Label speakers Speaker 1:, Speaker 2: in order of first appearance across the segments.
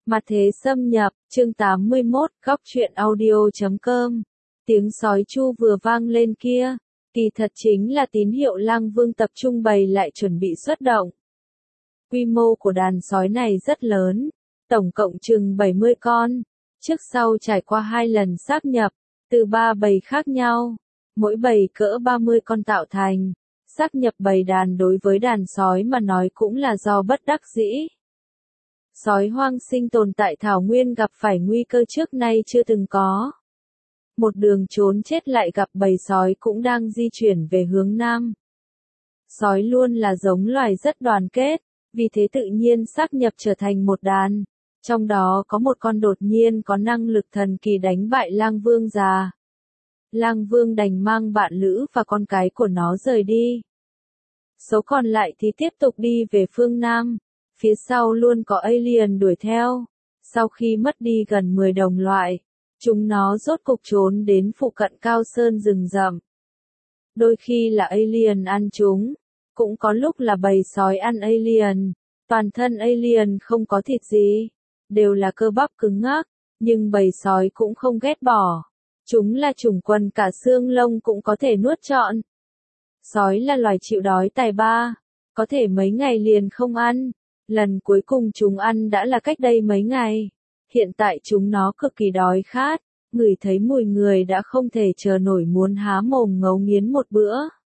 Speaker 1: Mặt thế xâm nhập, chương 81, góc truyện audio.com. Tiếng sói chu vừa vang lên kia, kỳ thật chính là tín hiệu Lang Vương tập trung bày lại chuẩn bị xuất động. Quy mô của đàn sói này rất lớn, tổng cộng chừng 70 con, trước sau trải qua 2 lần sáp nhập, từ 3 bầy khác nhau, mỗi bầy cỡ 30 con tạo thành. Sáp nhập bầy đàn đối với đàn sói mà nói cũng là do bất đắc dĩ. Sói hoang sinh tồn tại thảo nguyên gặp phải nguy cơ trước nay chưa từng có. Một đường trốn chết lại gặp bầy sói cũng đang di chuyển về hướng nam. Sói luôn là giống loài rất đoàn kết, vì thế tự nhiên sáp nhập trở thành một đàn. Trong đó có một con đột nhiên có năng lực thần kỳ đánh bại Lang Vương già. Lang Vương đành mang bạn lữ và con cái của nó rời đi. Số còn lại thì tiếp tục đi về phương Nam. Phía sau luôn có alien đuổi theo. Sau khi mất đi gần 10 đồng loại, chúng nó rốt cục trốn đến phụ cận cao sơn rừng rậm. Đôi khi là alien ăn chúng, cũng có lúc là bầy sói ăn alien. Toàn thân alien không có thịt gì, đều là cơ bắp cứng ngắc, nhưng bầy sói cũng không ghét bỏ. Chúng là chủng quần cả xương lông cũng có thể nuốt trọn. Sói là loài chịu đói tài ba, có thể mấy ngày liền không ăn. Lần cuối cùng chúng ăn đã là cách đây mấy ngày. Hiện tại chúng nó cực kỳ đói khát, ngửi thấy mùi người đã không thể chờ nổi muốn há mồm ngấu nghiến một bữa.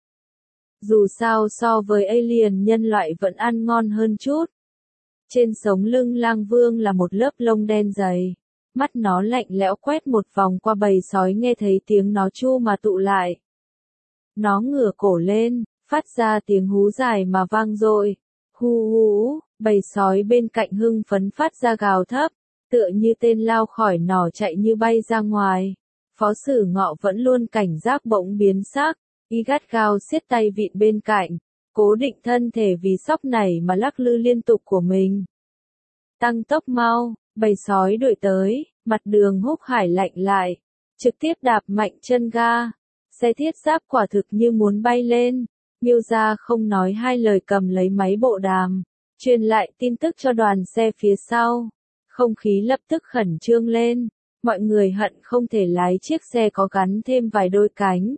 Speaker 1: Dù sao so với alien nhân loại vẫn ăn ngon hơn chút. Trên sống lưng Lang Vương là một lớp lông đen dày. Mắt nó lạnh lẽo quét một vòng qua bầy sói nghe thấy tiếng nó chu mà tụ lại. Nó ngửa cổ lên, phát ra tiếng hú dài mà vang dội. Hu hú, bầy sói bên cạnh hưng phấn phát ra gào thấp, tựa như tên lao khỏi nỏ chạy như bay ra ngoài. Phó Sử Ngọ vẫn luôn cảnh giác bỗng biến sắc, y gắt gao siết tay vịn bên cạnh, cố định thân thể vì sóc này mà lắc lư liên tục của mình. Tăng tốc mau, bầy sói đuổi tới, mặt đường Húc Hải lạnh lại, trực tiếp đạp mạnh chân ga. Xe thiết giáp quả thực như muốn bay lên. Miêu Gia không nói hai lời cầm lấy máy bộ đàm, truyền lại tin tức cho đoàn xe phía sau. Không khí lập tức khẩn trương lên, mọi người hận không thể lái chiếc xe có gắn thêm vài đôi cánh.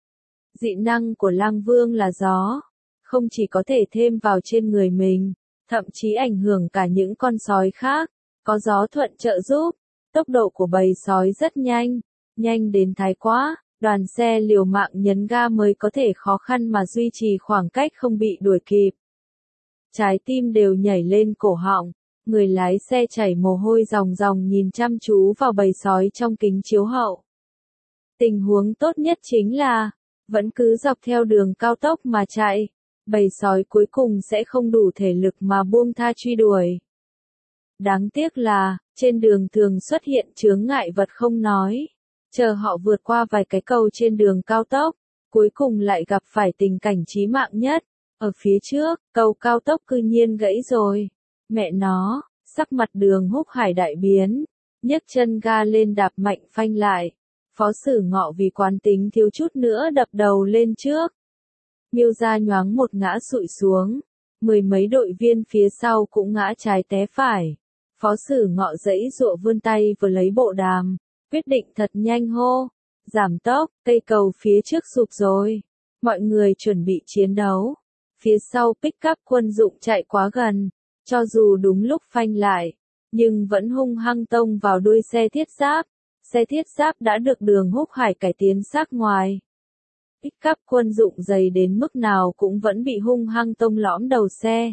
Speaker 1: Dị năng của Lang Vương là gió, không chỉ có thể thêm vào trên người mình, thậm chí ảnh hưởng cả những con sói khác, có gió thuận trợ giúp. Tốc độ của bầy sói rất nhanh, nhanh đến thái quá. Đoàn xe liều mạng nhấn ga mới có thể khó khăn mà duy trì khoảng cách không bị đuổi kịp. Trái tim đều nhảy lên cổ họng, người lái xe chảy mồ hôi ròng ròng nhìn chăm chú vào bầy sói trong kính chiếu hậu. Tình huống tốt nhất chính là, vẫn cứ dọc theo đường cao tốc mà chạy, bầy sói cuối cùng sẽ không đủ thể lực mà buông tha truy đuổi. Đáng tiếc là, trên đường thường xuất hiện chướng ngại vật không nói. Chờ họ vượt qua vài cái cầu trên đường cao tốc, cuối cùng lại gặp phải tình cảnh chí mạng nhất. Ở phía trước, cầu cao tốc cư nhiên gãy rồi. Mẹ nó, sắc mặt đường Húc Hải đại biến, nhấc chân ga lên đạp mạnh phanh lại. Phó Sử Ngọ vì quán tính thiếu chút nữa đập đầu lên trước. Miêu Gia nhoáng một ngã sụi xuống, 10 mấy đội viên phía sau cũng ngã trái té phải. Phó Sử Ngọ giãy giụa vươn tay vừa lấy bộ đàm. Quyết định thật nhanh hô, giảm tốc, cây cầu phía trước sụp rồi. Mọi người chuẩn bị chiến đấu. Phía sau pick-up quân dụng chạy quá gần, cho dù đúng lúc phanh lại, nhưng vẫn hung hăng tông vào đuôi xe thiết giáp. Xe thiết giáp đã được đường Húc Hải cải tiến sát ngoài. Pick-up quân dụng dày đến mức nào cũng vẫn bị hung hăng tông lõm đầu xe.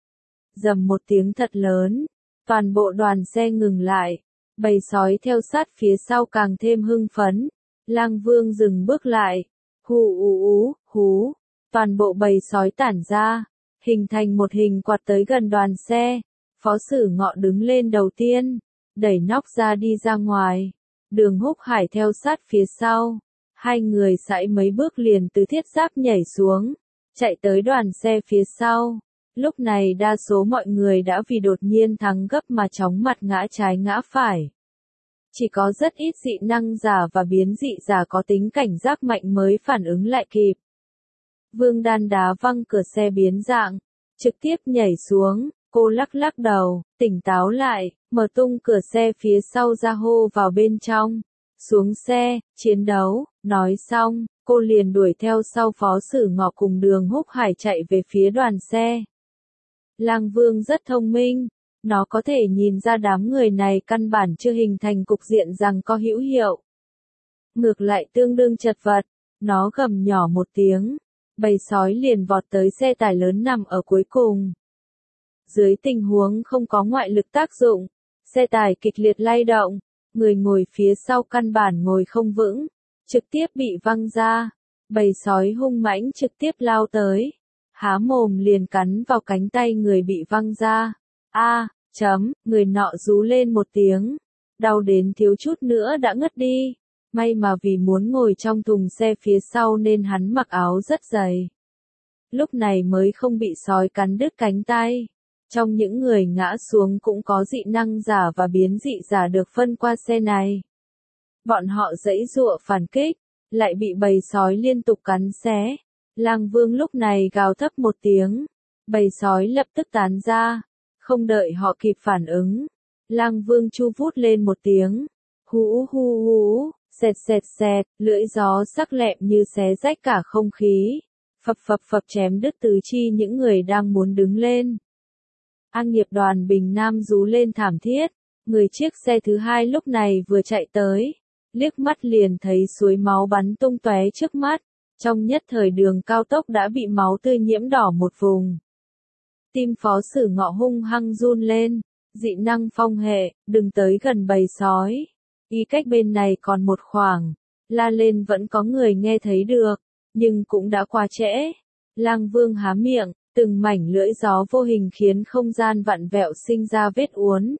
Speaker 1: Rầm một tiếng thật lớn, toàn bộ đoàn xe ngừng lại. Bầy sói theo sát phía sau càng thêm hưng phấn. Lang Vương dừng bước lại. Hú, toàn bộ bầy sói tản ra, hình thành một hình quạt tới gần đoàn xe. Phó Sử Ngọ đứng lên đầu tiên, đẩy nóc ra đi ra ngoài. Đường Húc Hải theo sát phía sau. Hai người sải mấy bước liền từ thiết giáp nhảy xuống, chạy tới đoàn xe phía sau. Lúc này đa số mọi người đã vì đột nhiên thắng gấp mà chóng mặt ngã trái ngã phải. Chỉ có rất ít dị năng giả và biến dị giả có tính cảnh giác mạnh mới phản ứng lại kịp. Vương Đan đá văng cửa xe biến dạng, trực tiếp nhảy xuống, cô lắc lắc đầu, tỉnh táo lại, mở tung cửa xe phía sau ra hô vào bên trong. Xuống xe, chiến đấu, nói xong, cô liền đuổi theo sau Phó Sử Ngọ cùng Đường Húc Hải chạy về phía đoàn xe. Lang Vương rất thông minh, nó có thể nhìn ra đám người này căn bản chưa hình thành cục diện rằng có hữu hiệu. Ngược lại tương đương chật vật, nó gầm nhỏ một tiếng, bầy sói liền vọt tới xe tải lớn nằm ở cuối cùng. Dưới tình huống không có ngoại lực tác dụng, xe tải kịch liệt lay động, người ngồi phía sau căn bản ngồi không vững, trực tiếp bị văng ra. Bầy sói hung mãnh trực tiếp lao tới, há mồm liền cắn vào cánh tay người bị văng ra. Người nọ rú lên một tiếng, đau đến thiếu chút nữa đã ngất đi. May mà vì muốn ngồi trong thùng xe phía sau nên hắn mặc áo rất dày. Lúc này mới không bị sói cắn đứt cánh tay. Trong những người ngã xuống cũng có dị năng giả và biến dị giả được phân qua xe này. Bọn họ giãy giụa phản kích, lại bị bầy sói liên tục cắn xé. Lang Vương lúc này gào thấp một tiếng, bầy sói lập tức tán ra, không đợi họ kịp phản ứng. Lang Vương chu vút lên một tiếng, hú hú hú, xẹt xẹt xẹt, lưỡi gió sắc lẹm như xé rách cả không khí, phập phập phập chém đứt tứ chi những người đang muốn đứng lên. An nghiệp đoàn Bình Nam rú lên thảm thiết, người chiếc xe thứ hai lúc này vừa chạy tới, liếc mắt liền thấy suối máu bắn tung tóe trước mắt, trong nhất thời đường cao tốc đã bị máu tươi nhiễm đỏ một vùng. Tim Phó Sử Ngọ hung hăng run lên, dị năng phong hệ, đừng tới gần bầy sói. Y cách bên này còn một khoảng, la lên vẫn có người nghe thấy được, nhưng cũng đã quá trễ. Lang Vương há miệng, từng mảnh lưỡi gió vô hình khiến không gian vặn vẹo sinh ra vết uốn.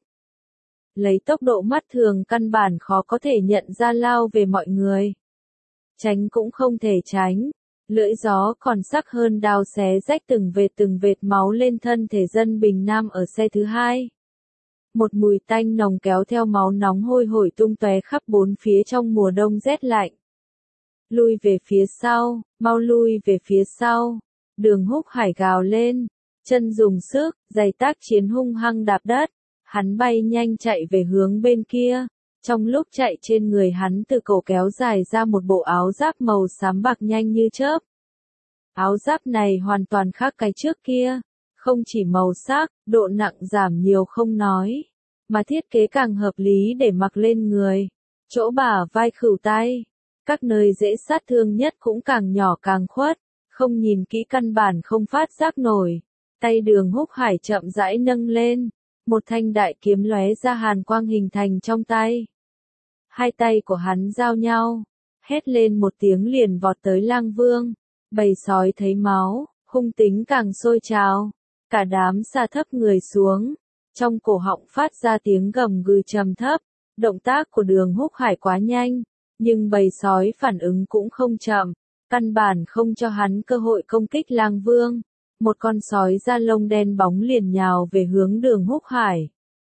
Speaker 1: Lấy tốc độ mắt thường căn bản khó có thể nhận ra lao về mọi người. Tránh cũng không thể tránh, lưỡi gió còn sắc hơn đao xé rách từng vệt máu lên thân thể dân Bình Nam ở xe thứ hai. Một mùi tanh nồng kéo theo máu nóng hôi hổi tung tóe khắp bốn phía trong mùa đông rét lạnh. Lui về phía sau, mau lui về phía sau. Đường Húc Hải gào lên, chân dùng sức, giày tác chiến hung hăng đạp đất. Hắn bay nhanh chạy về hướng bên kia. Trong lúc chạy trên người hắn từ cổ kéo dài ra một bộ áo giáp màu xám bạc nhanh như chớp. Áo giáp này hoàn toàn khác cái trước kia. Không chỉ màu sắc, độ nặng giảm nhiều không nói, mà thiết kế càng hợp lý để mặc lên người. Chỗ bả vai khuỷu tay, các nơi dễ sát thương nhất cũng càng nhỏ càng khuất, không nhìn kỹ căn bản không phát giác nổi. Tay Đường Húc Hải chậm rãi nâng lên, một thanh đại kiếm lóe ra hàn quang hình thành trong tay. Hai tay của hắn giao nhau, hét lên một tiếng liền vọt tới Lang Vương. Bầy sói thấy máu, hung tính càng sôi trào. Cả đám sa thấp người xuống, trong cổ họng phát ra tiếng gầm gừ trầm thấp. Động tác của Đường Húc Hải quá nhanh, nhưng bầy sói phản ứng cũng không chậm, căn bản không cho hắn cơ hội công kích Lang Vương. Một con sói da lông đen bóng liền nhào về hướng Đường Húc Hải.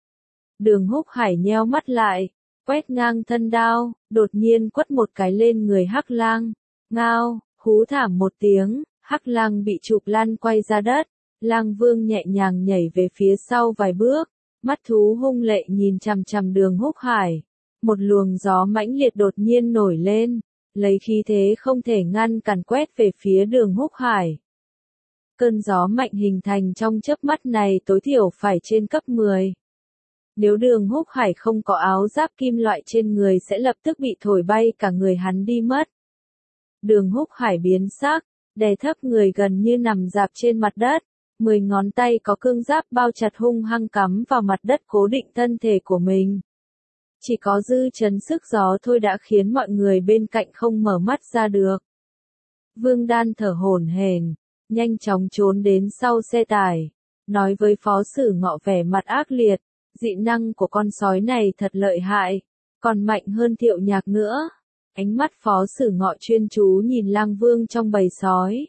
Speaker 1: Đường Húc Hải nheo mắt lại, quét ngang thân đao, đột nhiên quất một cái lên người Hắc Lang. Ngao, hú thảm một tiếng, Hắc Lang bị chụp lăn quay ra đất. Lang Vương nhẹ nhàng nhảy về phía sau vài bước, mắt thú hung lệ nhìn chằm chằm Đường Húc Hải. Một luồng gió mãnh liệt đột nhiên nổi lên, lấy khí thế không thể ngăn cản quét về phía Đường Húc Hải. Cơn gió mạnh hình thành trong chớp mắt này tối thiểu phải trên cấp 10. Nếu Đường Húc Hải không có áo giáp kim loại trên người sẽ lập tức bị thổi bay cả người hắn đi mất. Đường Húc Hải biến sắc, đè thấp người gần như nằm rạp trên mặt đất. 10 ngón tay có cương giáp bao chặt hung hăng cắm vào mặt đất cố định thân thể của mình. Chỉ có dư chấn sức gió thôi đã khiến mọi người bên cạnh không mở mắt ra được. Vương Đan thở hổn hển, nhanh chóng trốn đến sau xe tải, nói với Phó Sử Ngọ vẻ mặt ác liệt, dị năng của con sói này thật lợi hại, còn mạnh hơn Thiệu Nhạc nữa. Ánh mắt Phó Sử Ngọ chuyên chú nhìn Lang Vương trong bầy sói.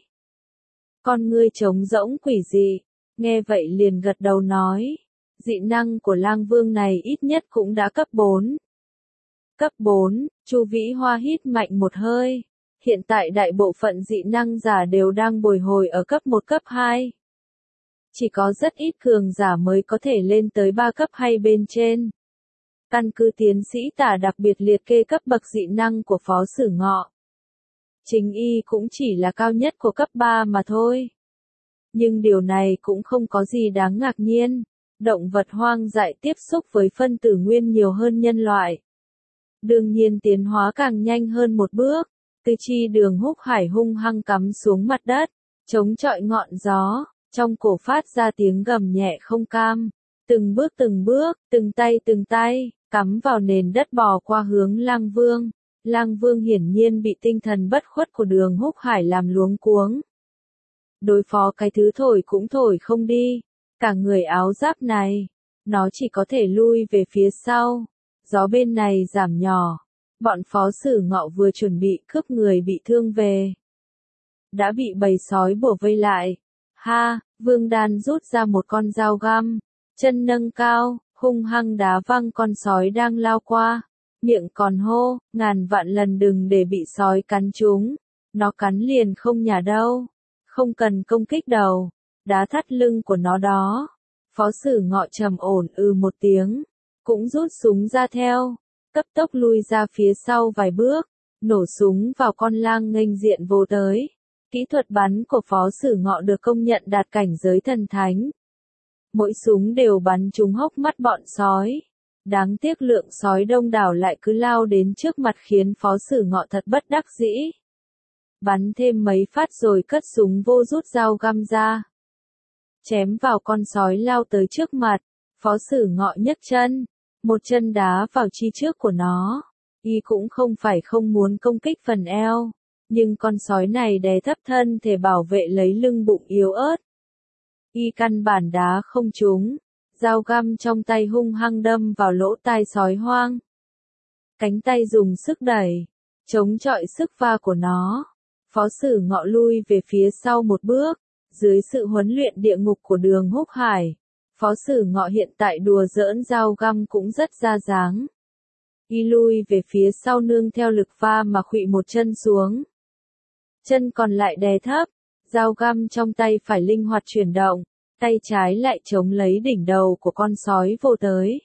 Speaker 1: Con ngươi trống rỗng quỷ dị, nghe vậy liền gật đầu nói, dị năng của Lang Vương này ít nhất cũng đã cấp 4. Cấp 4, Chu Vĩ Hoa hít mạnh một hơi, hiện tại đại bộ phận dị năng giả đều đang bồi hồi ở cấp 1 cấp 2. Chỉ có rất ít cường giả mới có thể lên tới 3 cấp hay bên trên. Căn cứ tiến sĩ Tả đặc biệt liệt kê cấp bậc dị năng của Phó Sử Ngọ. Chính y cũng chỉ là cao nhất của cấp 3 mà thôi. Nhưng điều này cũng không có gì đáng ngạc nhiên. Động vật hoang dại tiếp xúc với phân tử nguyên nhiều hơn nhân loại. Đương nhiên tiến hóa càng nhanh hơn một bước. Tư chi Đường Húc Hải hung hăng cắm xuống mặt đất, chống chọi ngọn gió, trong cổ phát ra tiếng gầm nhẹ không cam. Từng bước, từng tay, cắm vào nền đất bò qua hướng Lang Vương. Lang Vương hiển nhiên bị tinh thần bất khuất của Đường Húc Hải làm luống cuống. Đối phó cái thứ thổi cũng thổi không đi. Cả người áo giáp này, nó chỉ có thể lui về phía sau. Gió bên này giảm nhỏ. Bọn Phó Sử Ngọ vừa chuẩn bị cướp người bị thương về. Đã bị bầy sói bủa vây lại. Ha, Vương Đan rút ra một con dao găm. Chân nâng cao, hung hăng đá văng con sói đang lao qua. Miệng còn hô, ngàn vạn lần đừng để bị sói cắn chúng. Nó cắn liền không nhả đâu. Không cần công kích đầu. Đá thắt lưng của nó đó. Phó Sử Ngọ trầm ổn một tiếng. Cũng rút súng ra theo. Cấp tốc lui ra phía sau vài bước. Nổ súng vào con lang nghênh diện vô tới. Kỹ thuật bắn của Phó Sử Ngọ được công nhận đạt cảnh giới thần thánh. Mỗi súng đều bắn trúng hốc mắt bọn sói. Đáng tiếc lượng sói đông đảo lại cứ lao đến trước mặt khiến Phó Sử Ngọ thật bất đắc dĩ. Bắn thêm mấy phát rồi cất súng vô rút dao găm ra. Chém vào con sói lao tới trước mặt. Phó Sử Ngọ nhấc chân. Một chân đá vào chi trước của nó. Y cũng không phải không muốn công kích phần eo. Nhưng con sói này đè thấp thân thể bảo vệ lấy lưng bụng yếu ớt. Y căn bản đá không trúng. Dao găm trong tay hung hăng đâm vào lỗ tai sói hoang. Cánh tay dùng sức đẩy. Chống chọi sức va của nó. Phó Sử Ngọ lui về phía sau một bước. Dưới sự huấn luyện địa ngục của Đường Húc Hải. Phó Sử Ngọ hiện tại đùa giỡn dao găm cũng rất ra dáng. Y lui về phía sau nương theo lực va mà khuỵu một chân xuống. Chân còn lại đè thấp, dao găm trong tay phải linh hoạt chuyển động, tay trái lại chống lấy đỉnh đầu của con sói vô tới.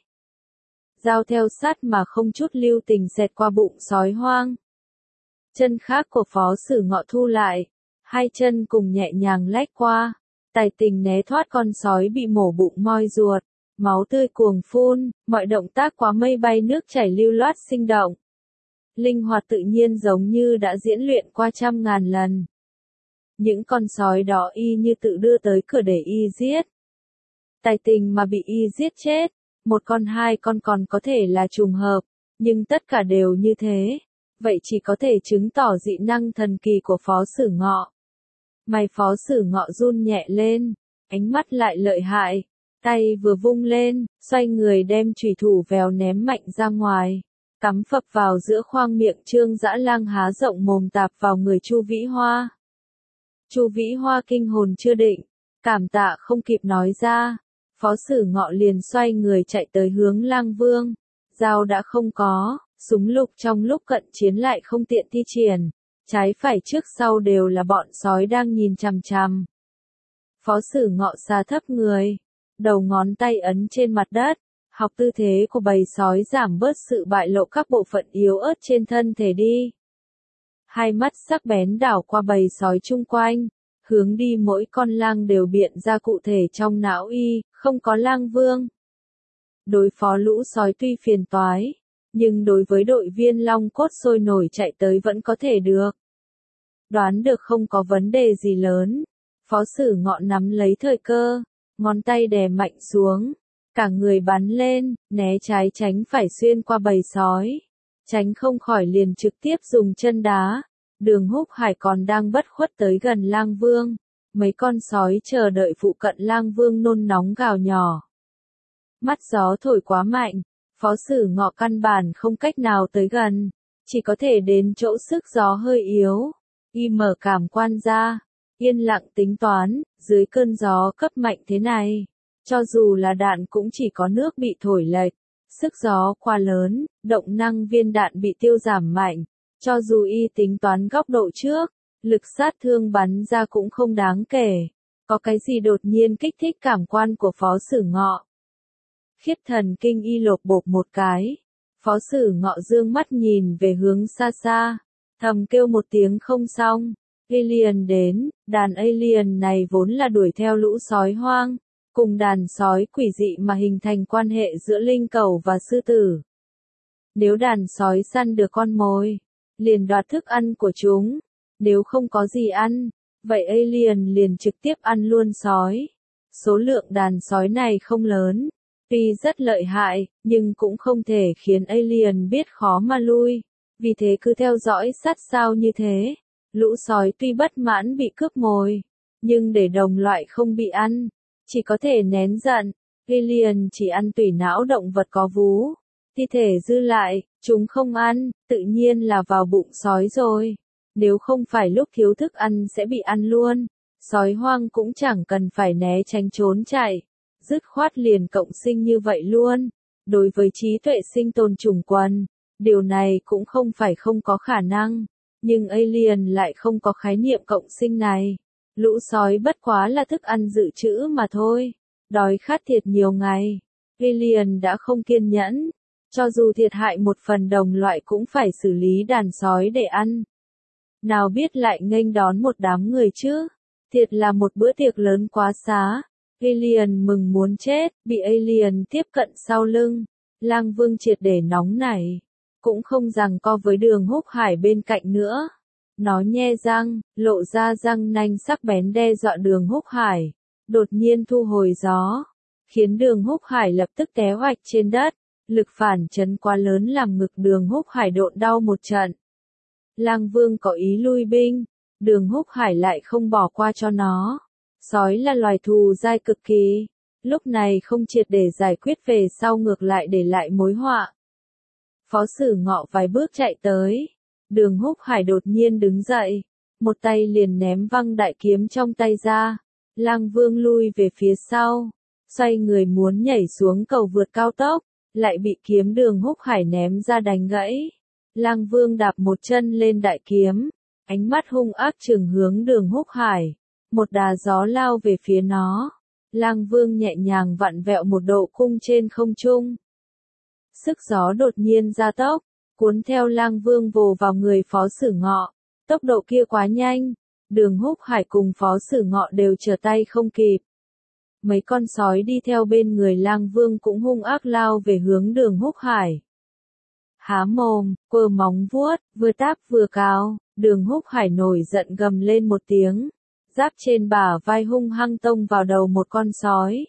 Speaker 1: Dao theo sát mà không chút lưu tình xẹt qua bụng sói hoang. Chân khác của Phó Sử Ngọ thu lại, hai chân cùng nhẹ nhàng lách qua. Tài tình né thoát con sói bị mổ bụng moi ruột, máu tươi cuồng phun, mọi động tác quá mây bay nước chảy lưu loát sinh động. Linh hoạt tự nhiên giống như đã diễn luyện qua trăm ngàn lần. Những con sói đó y như tự đưa tới cửa để y giết. Tài tình mà bị y giết chết, một con hai con còn có thể là trùng hợp, nhưng tất cả đều như thế. Vậy chỉ có thể chứng tỏ dị năng thần kỳ của Phó Sử Ngọ. Mày Phó Sử Ngọ run nhẹ lên, ánh mắt lại lợi hại, tay vừa vung lên, xoay người đem chùy thủ vèo ném mạnh ra ngoài, cắm phập vào giữa khoang miệng Trương Dã Lang há rộng mồm tạp vào người Chu Vĩ Hoa. Chu Vĩ Hoa kinh hồn chưa định, cảm tạ không kịp nói ra, Phó Sử Ngọ liền xoay người chạy tới hướng Lang Vương, dao đã không có, súng lục trong lúc cận chiến lại không tiện thi triển. Trái phải trước sau đều là bọn sói đang nhìn chằm chằm. Phó Sử Ngọ xà thấp người, đầu ngón tay ấn trên mặt đất, học tư thế của bầy sói giảm bớt sự bại lộ các bộ phận yếu ớt trên thân thể đi. Hai mắt sắc bén đảo qua bầy sói chung quanh, hướng đi mỗi con lang đều biện ra cụ thể trong não y, không có Lang Vương. Đối phó lũ sói tuy phiền toái, nhưng đối với đội viên long cốt sôi nổi chạy tới vẫn có thể được. Đoán được không có vấn đề gì lớn. Phó Sử Ngọ nắm lấy thời cơ, ngón tay đè mạnh xuống, cả người bắn lên, né trái tránh phải xuyên qua bầy sói. Tránh không khỏi liền trực tiếp dùng chân đá. Đường Húc Hải còn đang bất khuất tới gần Lang Vương. Mấy con sói chờ đợi phụ cận Lang Vương nôn nóng gào nhỏ. Mắt gió thổi quá mạnh. Phó Sử Ngọ căn bản không cách nào tới gần, chỉ có thể đến chỗ sức gió hơi yếu. Y mở cảm quan ra, yên lặng tính toán, dưới cơn gió cấp mạnh thế này, cho dù là đạn cũng chỉ có nước bị thổi lệch, sức gió quá lớn, động năng viên đạn bị tiêu giảm mạnh, cho dù y tính toán góc độ trước, lực sát thương bắn ra cũng không đáng kể, Có cái gì đột nhiên kích thích cảm quan của Phó Sử Ngọ? Khiết thần kinh y lột bột một cái. Phó Sử Ngọ dương mắt nhìn về hướng xa xa, thầm kêu một tiếng không xong. Alien đến, đàn alien này vốn là đuổi theo lũ sói hoang, cùng đàn sói quỷ dị mà hình thành quan hệ giữa linh cẩu và sư tử. Nếu đàn sói săn được con mồi, liền đoạt thức ăn của chúng. Nếu không có gì ăn, vậy alien liền trực tiếp ăn luôn sói. Số lượng đàn sói này không lớn, tuy rất lợi hại, nhưng cũng không thể khiến alien biết khó mà lui. Vì thế cứ theo dõi sát sao như thế. Lũ sói tuy bất mãn bị cướp mồi, nhưng để đồng loại không bị ăn, chỉ có thể nén giận. Alien chỉ ăn tủy não động vật có vú. Thi thể dư lại, chúng không ăn, tự nhiên là vào bụng sói rồi. Nếu không phải lúc thiếu thức ăn sẽ bị ăn luôn, sói hoang cũng chẳng cần phải né tránh trốn chạy. Dứt khoát liền cộng sinh như vậy luôn. Đối với trí tuệ sinh tồn chủng quần, điều này cũng không phải không có khả năng. Nhưng alien lại không có khái niệm cộng sinh này. Lũ sói bất quá là thức ăn dự trữ mà thôi. Đói khát thiệt nhiều ngày. Alien đã không kiên nhẫn. Cho dù thiệt hại một phần đồng loại cũng phải xử lý đàn sói để ăn. Nào biết lại nghênh đón một đám người chứ. Thiệt là một bữa tiệc lớn quá xá. Alien mừng muốn chết, bị alien tiếp cận sau lưng. Lang Vương triệt để nóng nảy. Cũng không giằng co với Đường Húc Hải bên cạnh nữa. Nó nhe răng, lộ ra răng nanh sắc bén đe dọa Đường Húc Hải. Đột nhiên thu hồi gió, khiến Đường Húc Hải lập tức té oạch trên đất. Lực phản chấn quá lớn làm ngực Đường Húc Hải độn đau một trận. Lang Vương có ý lui binh, Đường Húc Hải lại không bỏ qua cho nó. Sói là loài thù dai cực kỳ, lúc này không triệt để giải quyết về sau ngược lại để lại mối họa. Phó Sử Ngọ vài bước chạy tới, Đường Húc Hải đột nhiên đứng dậy, một tay liền ném văng đại kiếm trong tay ra. Lang Vương lui về phía sau, xoay người muốn nhảy xuống cầu vượt cao tốc, lại bị kiếm Đường Húc Hải ném ra đánh gãy. Lang Vương đạp một chân lên đại kiếm, ánh mắt hung ác trừng hướng Đường Húc Hải, một đà gió lao về phía nó. Lang Vương nhẹ nhàng vặn vẹo một độ cung trên không trung. Sức gió đột nhiên gia tốc, cuốn theo Lang Vương vồ vào người Phó Sử Ngọ. Tốc độ kia quá nhanh, Đường Húc Hải cùng Phó Sử Ngọ đều trở tay không kịp. Mấy con sói đi theo bên người Lang Vương cũng hung ác lao về hướng Đường Húc Hải. Há mồm, quơ móng vuốt, vừa táp vừa cào, Đường Húc Hải nổi giận gầm lên một tiếng. Giáp trên bả vai hung hăng tông vào đầu một con sói.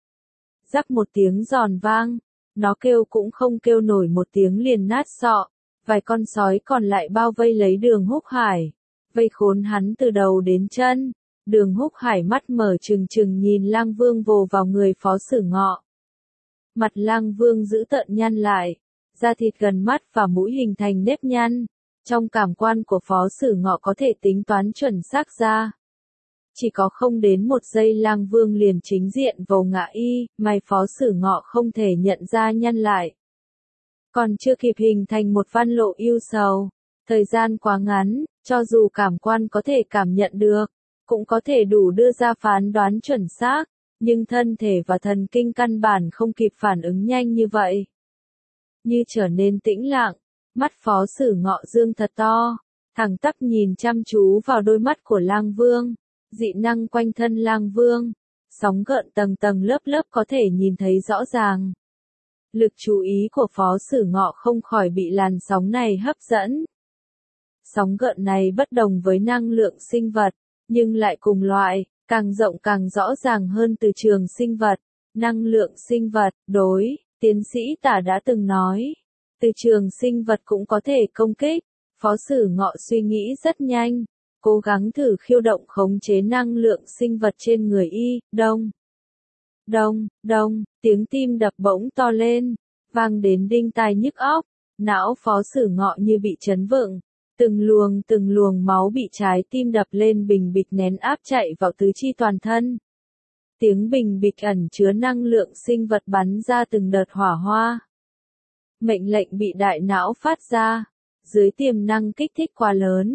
Speaker 1: Rắc một tiếng giòn vang, nó kêu cũng không kêu nổi một tiếng liền nát sọ. Vài con sói còn lại bao vây lấy Đường Húc Hải, vây khốn hắn từ đầu đến chân. Đường Húc Hải mắt mở trừng trừng nhìn Lang Vương vồ vào người Phó Sử Ngọ. Mặt Lang Vương dữ tợn nhăn lại, da thịt gần mắt và mũi hình thành nếp nhăn. Trong cảm quan của Phó Sử Ngọ có thể tính toán chuẩn xác ra. Chỉ có không đến một giây Lang Vương liền chính diện vồ ngã y, mày Phó Sử Ngọ không thể nhận ra nhăn lại. Còn chưa kịp hình thành một văn lộ ưu sầu, thời gian quá ngắn, cho dù cảm quan có thể cảm nhận được, cũng có thể đủ đưa ra phán đoán chuẩn xác, nhưng thân thể và thần kinh căn bản không kịp phản ứng nhanh như vậy. Như trở nên tĩnh lặng, mắt Phó Sử Ngọ dương thật to, thẳng tắp nhìn chăm chú vào đôi mắt của Lang Vương, dị năng quanh thân Lang Vương, sóng gợn tầng tầng lớp lớp có thể nhìn thấy rõ ràng. Lực chú ý của Phó Sử Ngọ không khỏi bị làn sóng này hấp dẫn. Sóng gợn này bất đồng với năng lượng sinh vật, nhưng lại cùng loại, càng rộng càng rõ ràng hơn từ trường sinh vật. Năng lượng sinh vật, đối, tiến sĩ Tả đã từng nói, từ trường sinh vật cũng có thể công kích. Phó Sử Ngọ suy nghĩ rất nhanh, cố gắng thử khiêu động khống chế năng lượng sinh vật trên người y. Đông, đông, đông, tiếng tim đập bỗng to lên, vang đến đinh tai nhức óc. Não Phó Sử Ngọ như bị chấn vựng, từng luồng máu bị trái tim đập lên bình bịch nén áp chạy vào tứ chi toàn thân. Tiếng bình bịch ẩn chứa năng lượng sinh vật bắn ra từng đợt hỏa hoa. Mệnh lệnh bị đại não phát ra, dưới tiềm năng kích thích quá lớn,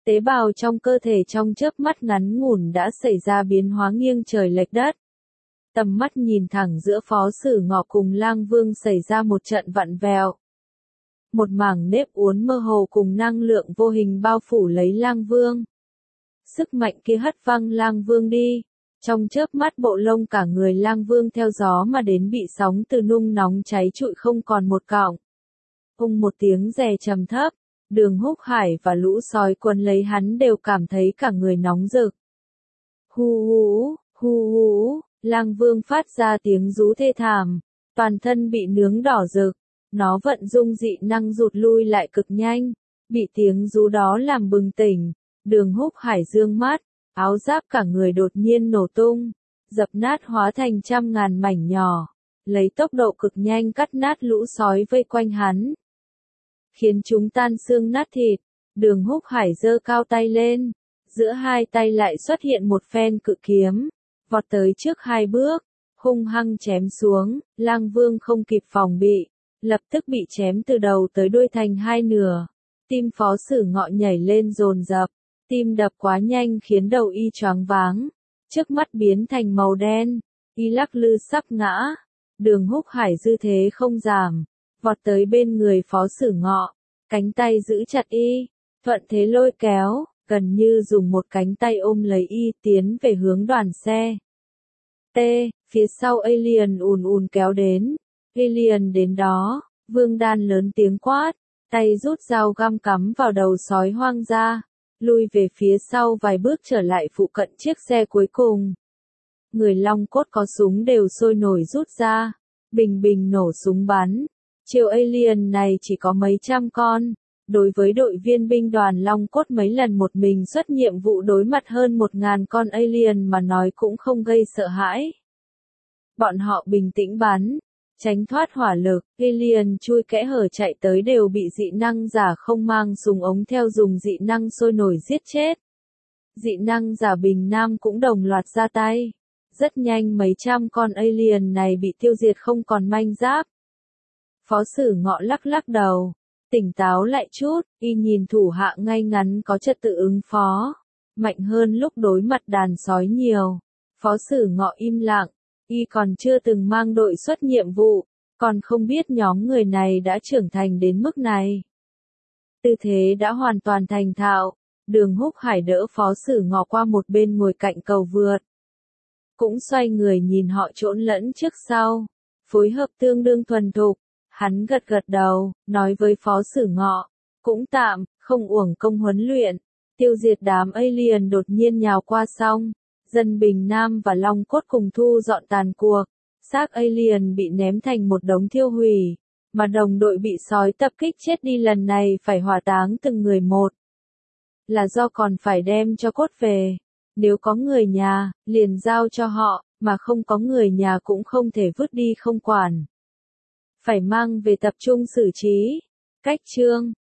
Speaker 1: Tế bào trong cơ thể trong chớp mắt ngắn ngủn đã xảy ra biến hóa nghiêng trời lệch đất. Tầm mắt nhìn thẳng giữa Phó Sử Ngọ cùng Lang Vương xảy ra một trận vặn vẹo. Một mảng nếp uốn mơ hồ cùng năng lượng vô hình bao phủ lấy Lang Vương. Sức mạnh kia hất văng Lang Vương đi. Trong chớp mắt bộ lông cả người Lang Vương theo gió mà đến bị sóng từ nung nóng cháy trụi không còn một cọng. Một tiếng rè trầm thấp, Đường Húc Hải và lũ sói quấn lấy hắn đều cảm thấy cả người nóng rực. Hu hú, Lang Vương phát ra tiếng rú thê thảm, toàn thân bị nướng đỏ rực, nó vận dụng dị năng rụt lui lại cực nhanh, bị tiếng rú đó làm bừng tỉnh, Đường Húc Hải dương mắt, áo giáp cả người đột nhiên nổ tung, dập nát hóa thành trăm ngàn mảnh nhỏ, lấy tốc độ cực nhanh cắt nát lũ sói vây quanh hắn, khiến chúng tan xương nát thịt. Đường Húc Hải giơ cao tay lên, giữa hai tay lại xuất hiện một phen cự kiếm, vọt tới trước hai bước, hung hăng chém xuống. Lang Vương không kịp phòng bị, lập tức bị chém từ đầu tới đuôi thành hai nửa. Tim Phó Sử Ngọ nhảy lên dồn dập, tim đập quá nhanh khiến đầu y choáng váng, trước mắt biến thành màu đen, y lắc lư sắp ngã. Đường Húc Hải dư thế không giảm, vọt tới bên người Phó Sử Ngọ, cánh tay giữ chặt y, thuận thế lôi kéo, gần như dùng một cánh tay ôm lấy y tiến về hướng đoàn xe. Phía sau Alien ùn kéo đến. Alien đến đó, Vương Đan lớn tiếng quát, tay rút dao găm cắm vào đầu sói hoang ra, lui về phía sau vài bước trở lại phụ cận chiếc xe cuối cùng. Người Long Cốt có súng đều sôi nổi rút ra, bình bình nổ súng bắn. Chiều Alien này chỉ có mấy trăm con, đối với đội viên binh đoàn Long Cốt mấy lần một mình xuất nhiệm vụ đối mặt hơn 1000 con Alien mà nói cũng không gây sợ hãi. Bọn họ bình tĩnh bắn, tránh thoát hỏa lực, Alien chui kẽ hở chạy tới đều bị dị năng giả không mang súng ống theo dùng dị năng sôi nổi giết chết. Dị năng giả Bình Nam cũng đồng loạt ra tay. Rất nhanh mấy trăm con Alien này bị tiêu diệt không còn manh giáp. Phó Sử Ngọ lắc đầu, tỉnh táo lại chút, y nhìn thủ hạ ngay ngắn có trật tự ứng phó, mạnh hơn lúc đối mặt đàn sói nhiều. Phó Sử Ngọ im lặng, y còn chưa từng mang đội xuất nhiệm vụ, còn không biết nhóm người này đã trưởng thành đến mức này. Tư thế đã hoàn toàn thành thạo, Đường Húc Hải đỡ Phó Sử Ngọ qua một bên ngồi cạnh cầu vượt. Cũng xoay người nhìn họ trộn lẫn trước sau, phối hợp tương đương thuần thục. Hắn gật đầu, nói với Phó Sử Ngọ, cũng tạm, không uổng công huấn luyện, tiêu diệt đám Alien đột nhiên nhào qua xong, dân Bình Nam và Long Cốt cùng thu dọn tàn cuộc, xác Alien bị ném thành một đống thiêu hủy, mà đồng đội bị sói tập kích chết đi lần này phải hỏa táng từng người một. Là do còn phải đem cho cốt về, nếu có người nhà, liền giao cho họ, mà không có người nhà cũng không thể vứt đi không quản. Phải mang về tập trung xử trí. Cách chương